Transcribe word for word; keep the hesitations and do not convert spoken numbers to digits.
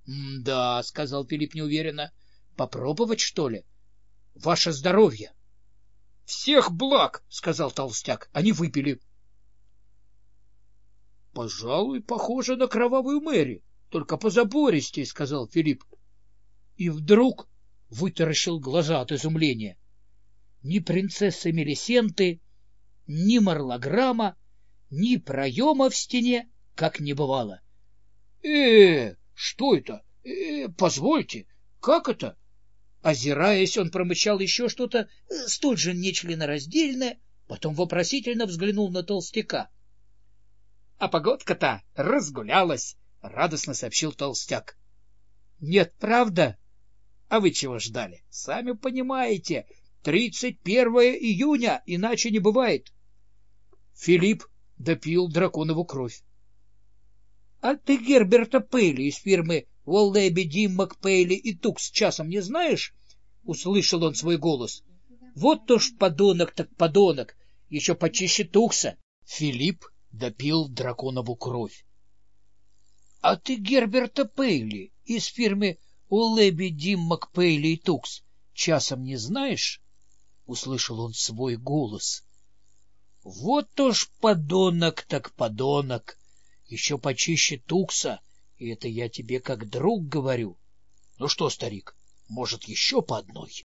— Да, — сказал Филипп неуверенно. — Попробовать, что ли? Ваше здоровье. — Всех благ, — сказал толстяк. Они выпили. — Пожалуй, похоже на кровавую Мэри, только позабористей, — сказал Филипп. И вдруг вытаращил глаза от изумления. Ни принцессы Мелисенты, ни марлограмма, ни проема в стене, как не бывало. Э, — Что это? Э, позвольте, как это? Озираясь, он промычал еще что-то столь же нечленораздельное, потом вопросительно взглянул на толстяка. — А погодка-то разгулялась, — радостно сообщил толстяк. — Нет, правда? А вы чего ждали? Сами понимаете, тридцать первое июня, иначе не бывает. Филипп допил драконову кровь. — А ты Герберта Пейли из фирмы Уоллэби, Диммак, Пейли и Тукс часом не знаешь? — услышал он свой голос. — Вот уж подонок так подонок, еще почище Тукса. Филипп допил драконову кровь. — А ты Герберта Пейли из фирмы Уоллэби, Диммак, Пейли и Тукс часом не знаешь? — услышал он свой голос. — Вот уж подонок так подонок, еще почище Тукса, и это я тебе как друг говорю. Ну что, старик, может, еще по одной?